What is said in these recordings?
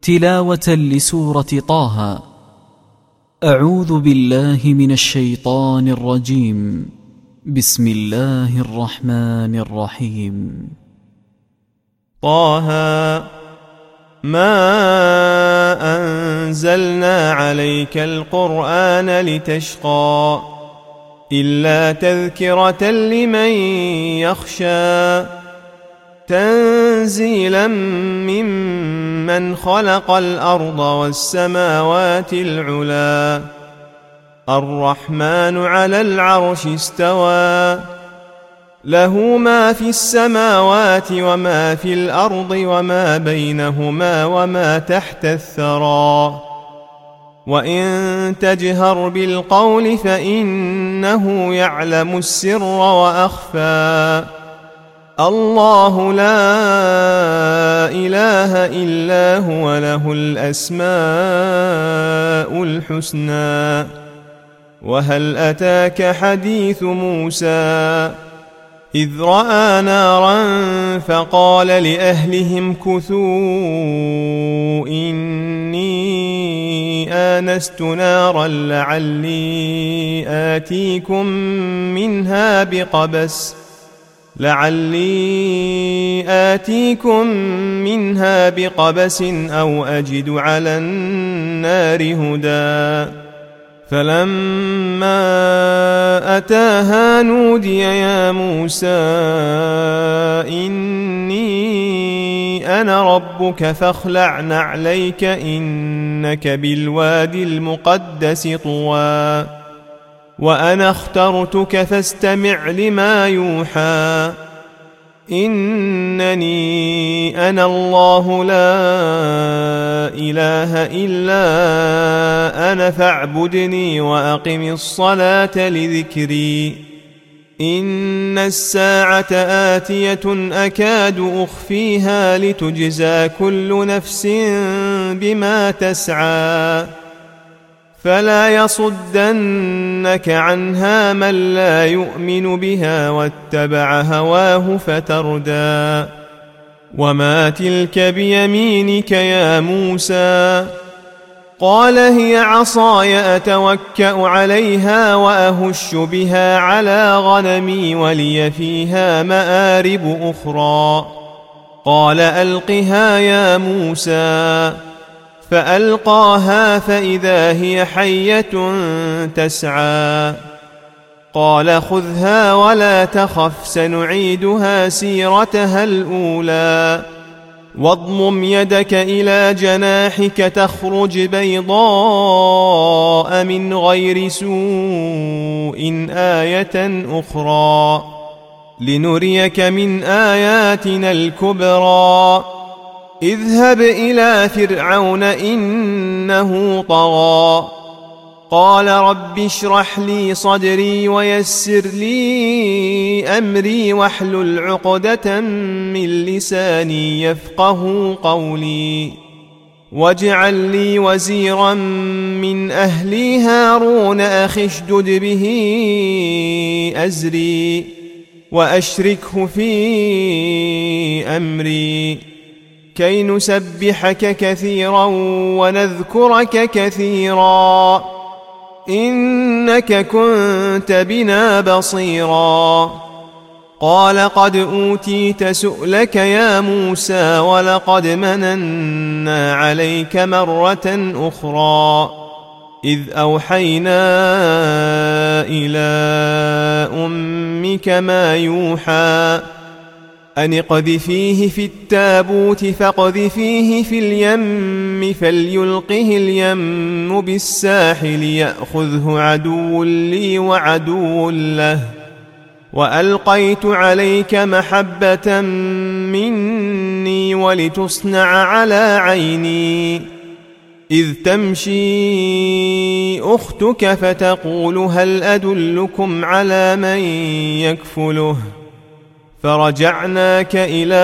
تلاوة لسورة طه. أعوذ بالله من الشيطان الرجيم. بسم الله الرحمن الرحيم. طه ما أنزلنا عليك القرآن لتشقى إلا تذكرة لمن يخشى تنزيلا ممن خلق الأرض والسماوات العلا الرحمن على العرش استوى له ما في السماوات وما في الأرض وما بينهما وما تحت الثرى وإن تجهر بالقول فإنه يعلم السر وأخفى الله لا إله إلا هو له الأسماء الحسنى وهل أتاك حديث موسى إذ رأى نارا فقال لأهلهم كثوا إني آنست نارا لعلي آتيكم منها بقبس أو أجد على النار هدى فلما أتاها نودي يا موسى إني أنا ربك فاخلع نعليك إنك بالوادي المقدس طوى وأنا اخترتك فاستمع لما يوحى إنني أنا الله لا إله إلا أنا فاعبدني وأقم الصلاة لذكري إن الساعة آتية أكاد أخفيها لتجزى كل نفس بما تسعى فلا يصدنك عنها من لا يؤمن بها واتبع هواه فتردى وما تلك بيمينك يا موسى قال هي عصاي أتوكأ عليها وأهش بها على غنمي ولي فيها مآرب أخرى قال ألقها يا موسى فألقاها فإذا هي حية تسعى قال خذها ولا تخف سنعيدها سيرتها الأولى واضمم يدك إلى جناحك تخرج بيضاء من غير سوء آية أخرى لنريك من آياتنا الكبرى اذهب إلى فرعون إنه طغى قال رب اشرح لي صدري ويسر لي أمري واحلل عقدة من لساني يفقه قولي واجعل لي وزيرا من أهلي هارون أخي اشدد به أزري وأشركه في أمري كي نسبحك كثيرا ونذكرك كثيرا إنك كنت بنا بصيرا قال قد أوتيت سؤلك يا موسى ولقد مننا عليك مرة أخرى إذ أوحينا إلى أمك ما يوحى أن اقذفيه في التابوت فاقذفيه في اليم فليلقه اليم بالساحل يأخذه عدو لي وعدو له وألقيت عليك محبة مني ولتصنع على عيني إذ تمشي أختك فتقول هل أدلكم على من يكفله فرجعناك إلى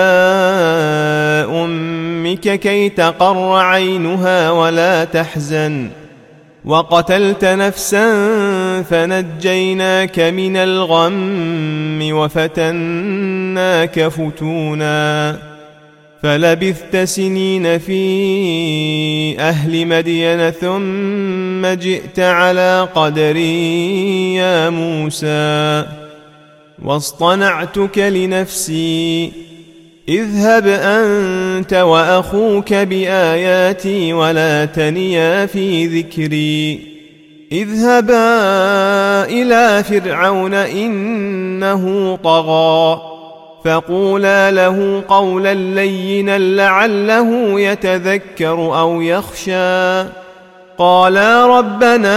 أمك كي تقر عينها ولا تحزن وقتلت نفسا فنجيناك من الغم وفتناك فتونا فلبثت سنين في أهل مدين ثم جئت على قدري يا موسى واصطنعتك لنفسي اذهب أنت وأخوك بآياتي ولا تنيا في ذكري اذهبا إلى فرعون إنه طغى فقولا له قولا لينا لعله يتذكر أو يخشى قالا ربنا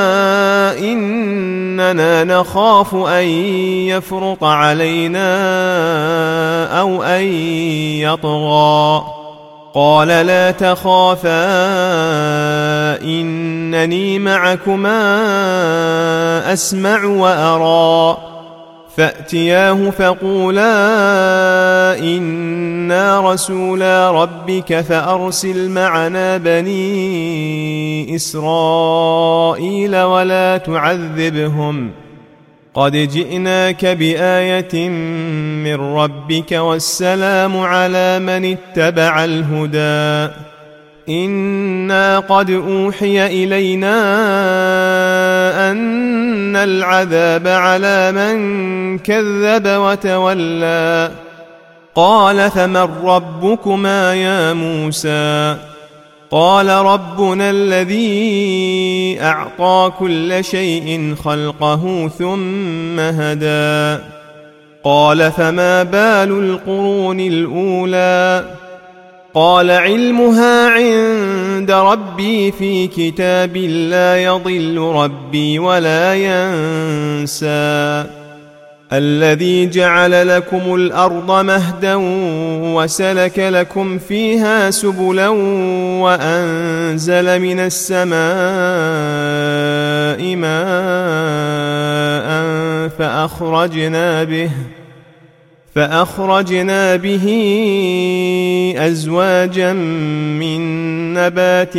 إننا نخاف أن يفرط علينا أو أن يطغى قال لا تخافا إنني معكما أسمع وأرى فأتياه فقولا إنا رسولا ربك فأرسل معنا بني إسرائيل ولا تعذبهم قد جئناك بآية من ربك والسلام على من اتبع الهدى إنا قد أوحي إلينا أن العذاب على من كذب وتولى قال فمن ربكما يا موسى قال ربنا الذي أعطى كل شيء خلقه ثم هدى قال فما بال القرون الأولى قال علمها عند ربي في كتاب لا يضل ربي ولا ينسى الذي جعل لكم الأرض مهدا وسلك لكم فيها سبلا وأنزل من السماء ماء فأخرجنا به أزواجا من نبات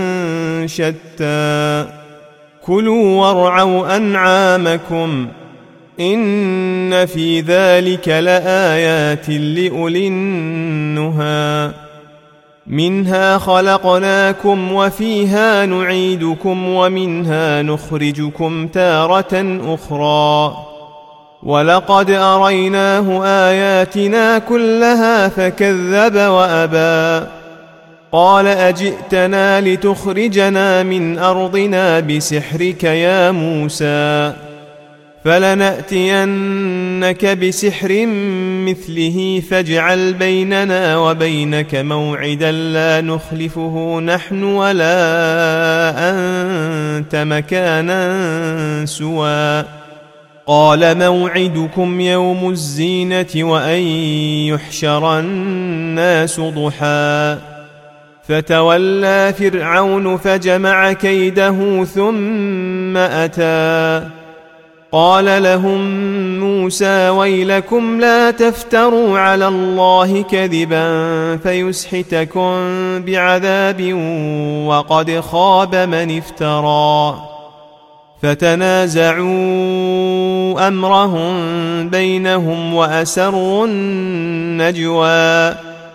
شتى كلوا وارعوا أنعامكم إن في ذلك لآيات لأولي النهى منها خلقناكم وفيها نعيدكم ومنها نخرجكم تارة أخرى ولقد أريناه آياتنا كلها فكذب وأبى قال أجئتنا لتخرجنا من أرضنا بسحرك يا موسى فلنأتينك بسحر مثله فاجعل بيننا وبينك موعدا لا نخلفه نحن ولا أنت مكانا سوى قال موعدكم يوم الزينة وأن يحشر الناس ضحى فتولى فرعون فجمع كيده ثم أتى قال لهم موسى ويلكم لا تفتروا على الله كذبا فيسحتكم بعذاب وقد خاب من افترى فتنازعوا أمرهم بينهم وأسروا النجوى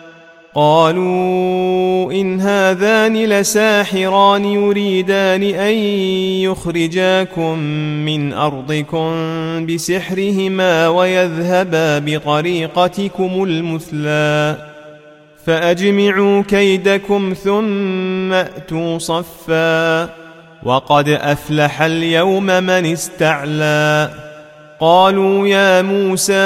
قالوا إن هذان لساحران يريدان أن يخرجاكم من أرضكم بسحرهما ويذهبا بطريقتكم المثلى فأجمعوا كيدكم ثم أتوا صفا وقد أفلح اليوم من استعلى قالوا يا موسى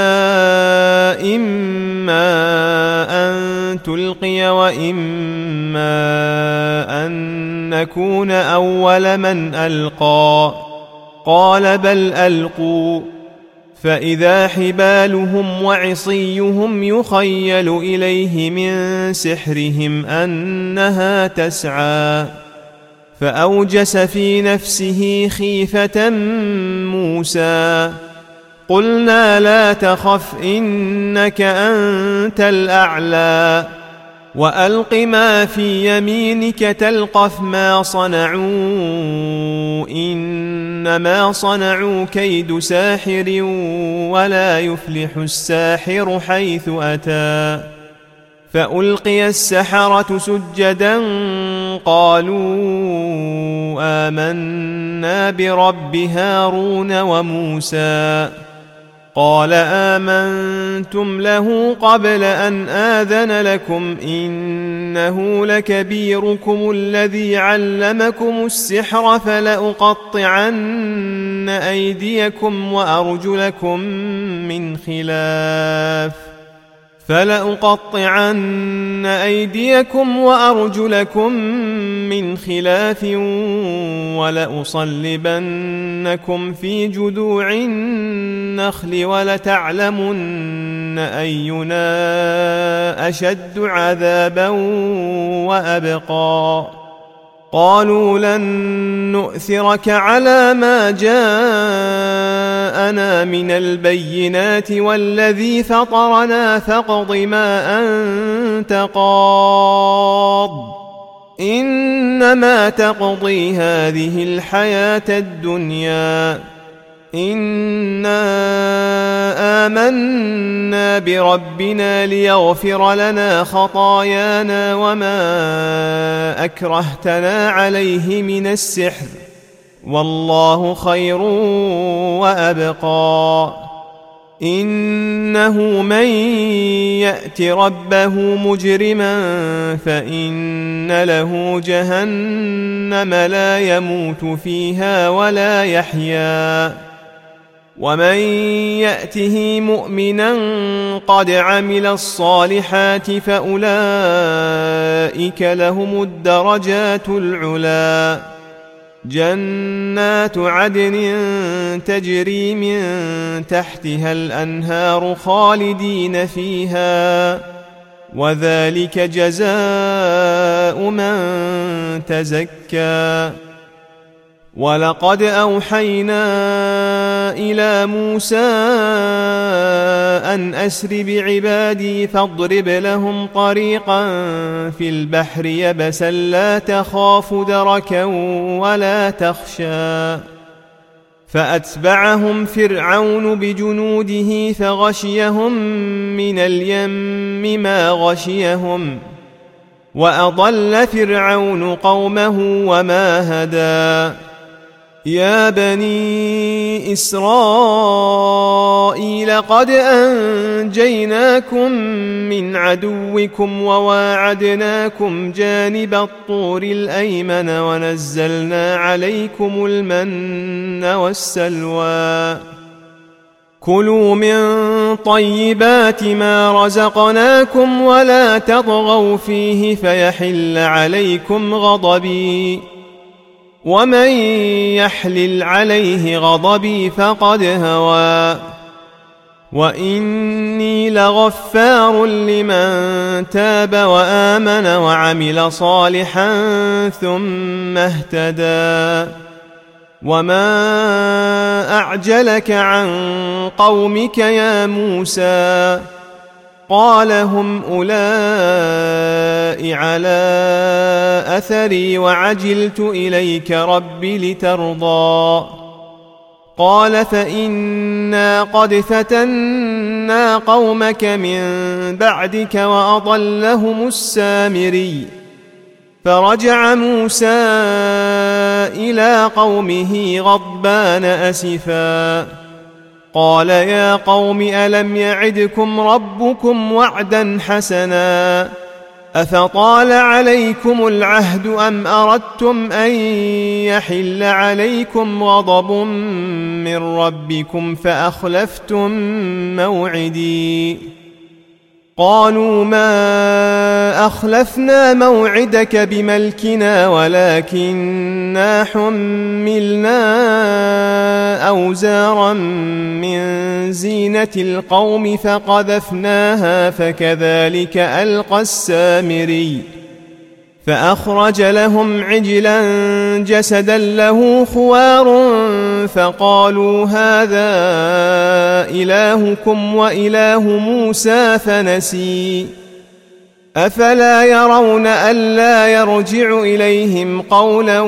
إما أن تلقي وإما أن نكون أول من ألقى قال بل ألقوا فإذا حبالهم وعصيهم يخيل إليه من سحرهم أنها تسعى فأوجس في نفسه خيفة موسى قلنا لا تخف إنك أنت الأعلى وألق ما في يمينك تلقف ما صنعوا إنما صنعوا كيد ساحر ولا يفلح الساحر حيث أتى فألقي السحرة سجدا قالوا آمنا برب هارون وموسى قال آمنتم له قبل أن آذن لكم إنه لكبيركم الذي علمكم السحر فلأقطعن أيديكم وأرجلكم من خلاف ولأصلبنكم في جذوع النخل ولتعلمن أينا أشد عذابا وأبقى قالوا لن نؤثرك على ما جاءنا من البينات والذي فطرنا فاقض ما أنت قاض إنما تقضي هذه الحياة الدنيا إنا آمنا بربنا ليغفر لنا خطايانا وما أكرهتنا عليه من السحر والله خير وأبقى إنه من يأت ربه مجرما فإن له جهنم لا يموت فيها ولا يحيا ومن يأته مؤمنا قد عمل الصالحات فأولئك لهم الدرجات العلا جنات عدن تجري من تحتها الأنهار خالدين فيها وذلك جزاء من تزكى ولقد أوحينا إلى موسى أن أسر بعبادي فاضرب لهم طريقا في البحر يبسا لا تخاف دركا ولا تخشى فأتبعهم فرعون بجنوده فغشيهم من اليم ما غشيهم وأضل فرعون قومه وما هدى يا بني إسرائيل قد أنجيناكم من عدوكم وواعدناكم جانب الطور الأيمن ونزلنا عليكم المن والسلوى كلوا من طيبات ما رزقناكم ولا تطغوا فيه فيحل عليكم غضبي ومن يحلل عليه غضبي فقد هوى وإني لغفار لمن تاب وآمن وعمل صالحا ثم اهتدى وما أعجلك عن قومك يا موسى قال هم أولئك على أثري وعجلت إليك رب لترضى قال فإنا قد فتنا قومك من بعدك وأضلهم السامري فرجع موسى إلى قومه غضبان أسفا قال يا قوم ألم يعدكم ربكم وعدا حسنا أفطال عليكم العهد أم أردتم أن يحل عليكم غضب من ربكم فأخلفتم موعدي قالوا ما أخلفنا موعدك بملكنا ولكننا حملنا أوزارا من زينة القوم فقذفناها فكذلك ألقى السامري فأخرج لهم عجلا جسدا له خوار فقالوا هذا إلهكم وإله موسى فنسي أفلا يرون ألا يرجع إليهم قولا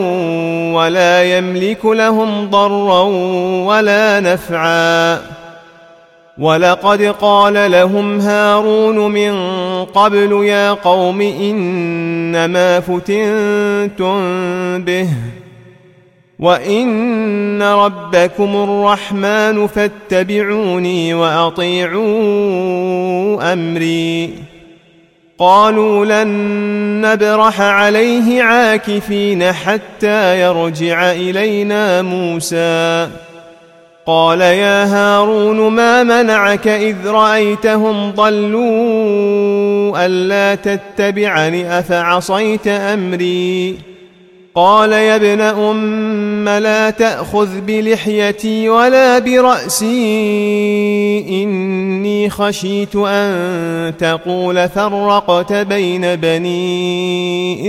ولا يملك لهم ضرا ولا نفعا ولقد قال لهم هارون من قبل يا قوم إنما فتنتم به وإن ربكم الرحمن فاتبعوني وأطيعوا أمري. قالوا لن نبرح عليه عاكفين حتى يرجع إلينا موسى. قال يا هارون ما منعك إذ رأيتهم ضلوا ألا تتبعني أفعصيت أمري. قال يا ابن أم لا تأخذ بلحيتي ولا برأسي إني خشيت أن تقول فرقت بين بني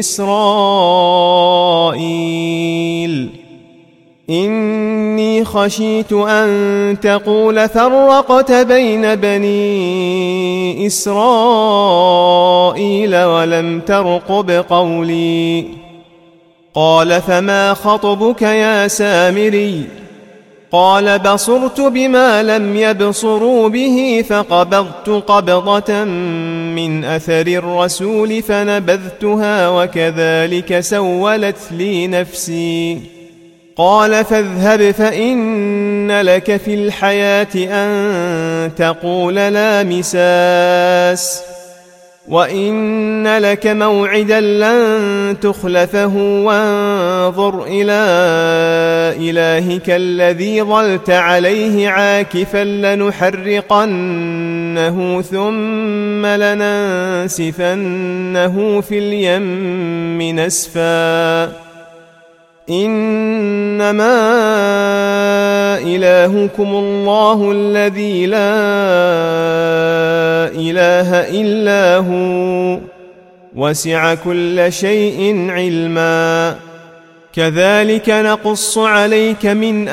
إسرائيل إني خشيت أن تقول فرقت بين بني إسرائيل ولم ترقب قولي. قال فما خطبك يا سامري؟ قال بصرت بما لم يبصروا به فقبضت قبضة من أثر الرسول فنبذتها وكذلك سولت لي نفسي. قال فاذهب فإن لك في الحياة أن تقول لا مساس وإن لك موعدا لن تخلفه وانظر إلى إلهك الذي ظلت عليه عاكفا لنحرقنه ثم لننسفنه في اليم نسفا. إنما إلهكم الله الذي لا إله إلا هو وسع كل شيء علما. كذلك نقص عليك من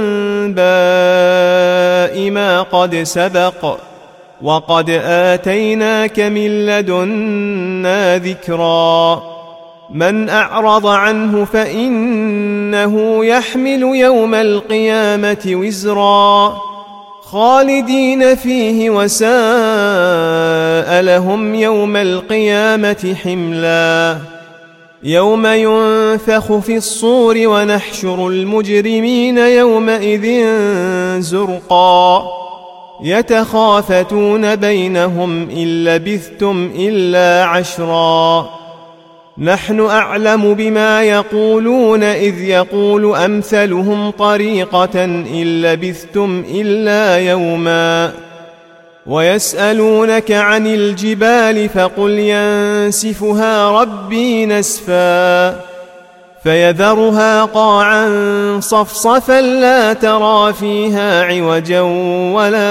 أنباء ما قد سبق وقد آتيناك من لدنا ذكرا. من أعرض عنه فإنه يحمل يوم القيامة وزرا خالدين فيه وساء لهم يوم القيامة حملا. يوم ينفخ في الصور ونحشر المجرمين يومئذ زرقا يتخافتون بينهم إن لبثتم إلا عشرا. نحن أعلم بما يقولون إذ يقول أمثلهم طريقة إن لبثتم إلا يوما. ويسألونك عن الجبال فقل ينسفها ربي نسفا فيذرها قاعا صفصفا لا ترى فيها عوجا ولا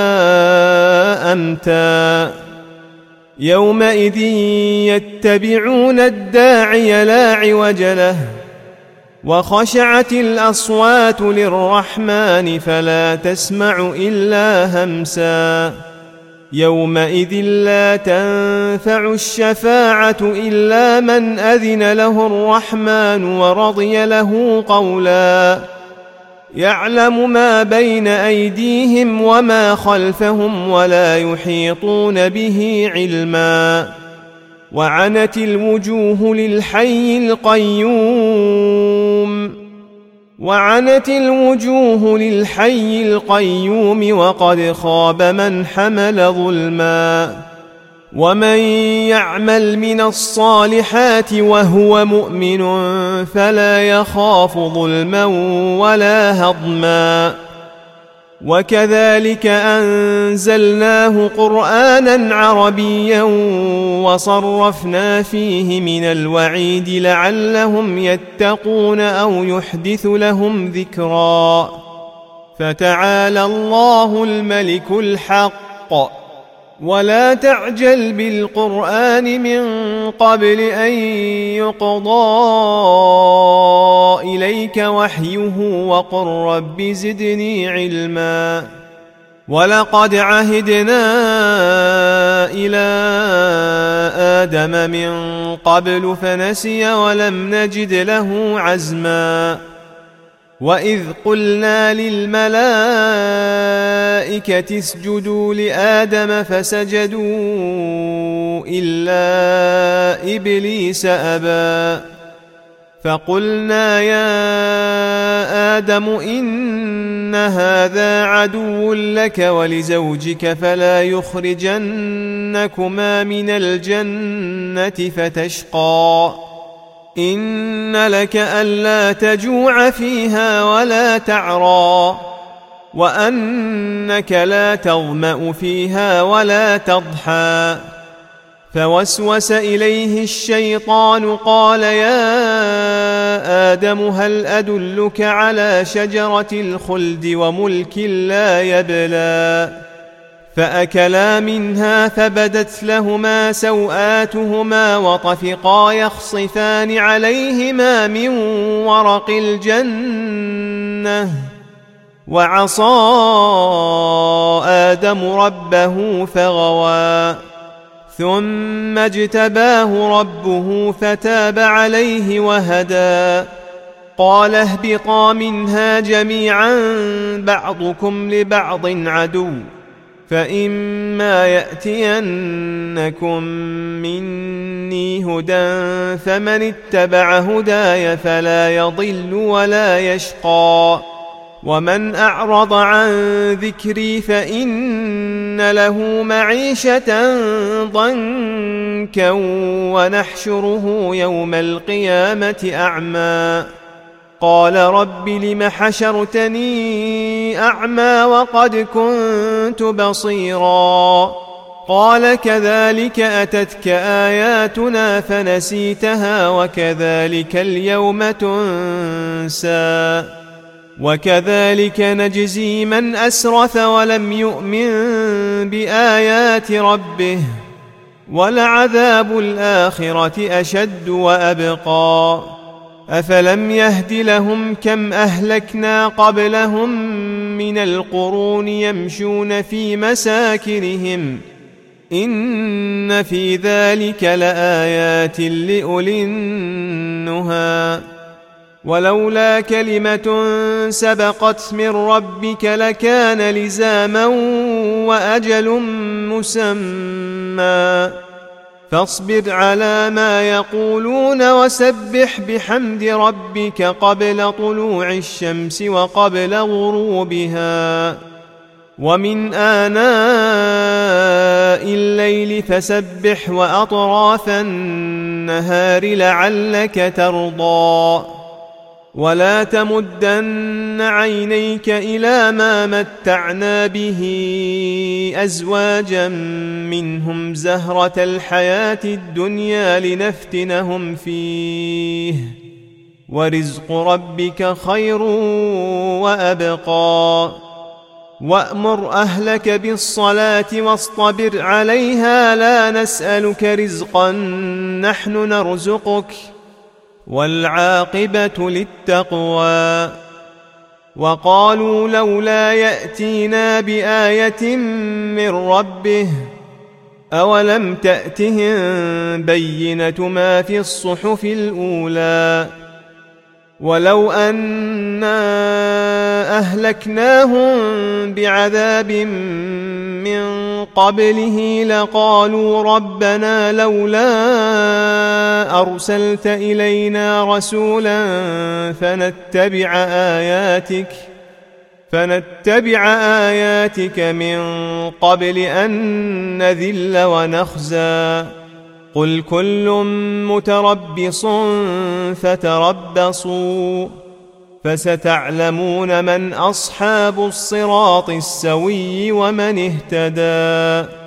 أمتا. يومئذ يتبعون الداعي لا عوج له وخشعت الأصوات للرحمن فلا تسمع إلا همسا. يومئذ لا تنفع الشفاعة إلا من أذن له الرحمن ورضي له قولا. يعلم ما بين أيديهم وما خلفهم ولا يحيطون به علما. وعنت الوجوه للحي القيوم وقد خاب من حمل ظلما. ومن يعمل من الصالحات وهو مؤمن فلا يخاف ظلما ولا هضما. وكذلك أنزلناه قرآنا عربيا وصرفنا فيه من الوعيد لعلهم يتقون أو يحدث لهم ذكرا. فتعالى الله الملك الحق ولا تعجل بالقرآن من قبل أن يقضى إليك وحيه وقل رب زدني علما. ولقد عهدنا إلى آدم من قبل فنسي ولم نجد له عزما. وإذ قلنا للملائكة اسجدوا لآدم فسجدوا إلا إبليس أبى فقلنا يا آدم إن هذا عدو لك ولزوجك فلا يخرجنكما من الجنة فتشقى إن لك ألا تجوع فيها ولا تعرى وأنك لا تظمأ فيها ولا تضحى فوسوس إليه الشيطان قال يا آدم هل أدلك على شجرة الخلد وملك لا يبلى فأكلا منها فبدت لهما سوآتهما وطفقا يخصفان عليهما من ورق الجنة وعصى آدم ربه فغوى ثم اجتباه ربه فتاب عليه وهدى قال اهبطا منها جميعا بعضكم لبعض عدو فإما يأتينكم مني هدى فمن اتبع هداي فلا يضل ولا يشقى ومن أعرض عن ذكري فإن له معيشة ضنكا ونحشره يوم القيامة أعمى قال رب لم حشرتني أعمى وقد كنت بصيرا قال كذلك أتتك آياتنا فنسيتها وكذلك اليوم تنسى وكذلك نجزي من أسرف ولم يؤمن بآيات ربه ولعذاب الآخرة أشد وأبقى أفلم يهد لهم كم أهلكنا قبلهم من القرون يمشون في مساكنهم إن في ذلك لآيات لأولي النهى ولولا كلمة سبقت من ربك لكان لزاما وأجل مسمى فاصبر على ما يقولون وسبح بحمد ربك قبل طلوع الشمس وقبل غروبها ومن آناء الليل فسبح وأطراف النهار لعلك ترضى ولا تمدن عينيك إلى ما متعنا به أزواجا منهم زهرة الحياة الدنيا لنفتنهم فيه ورزق ربك خير وأبقى وأمر أهلك بالصلاة واصطبر عليها لا نسألك رزقا نحن نرزقك والعاقبة للتقوى وقالوا لولا يأتينا بآية من ربه أولم تأتهم بينة ما في الصحف الأولى ولو أنا أهلكناهم بعذاب من قبله لقالوا ربنا لولا أرسلت إلينا رسولا فنتبع آياتك من قبل أن نذل ونخزى قل كل متربص فتربصوا فستعلمون من أصحاب الصراط السوي ومن اهتدى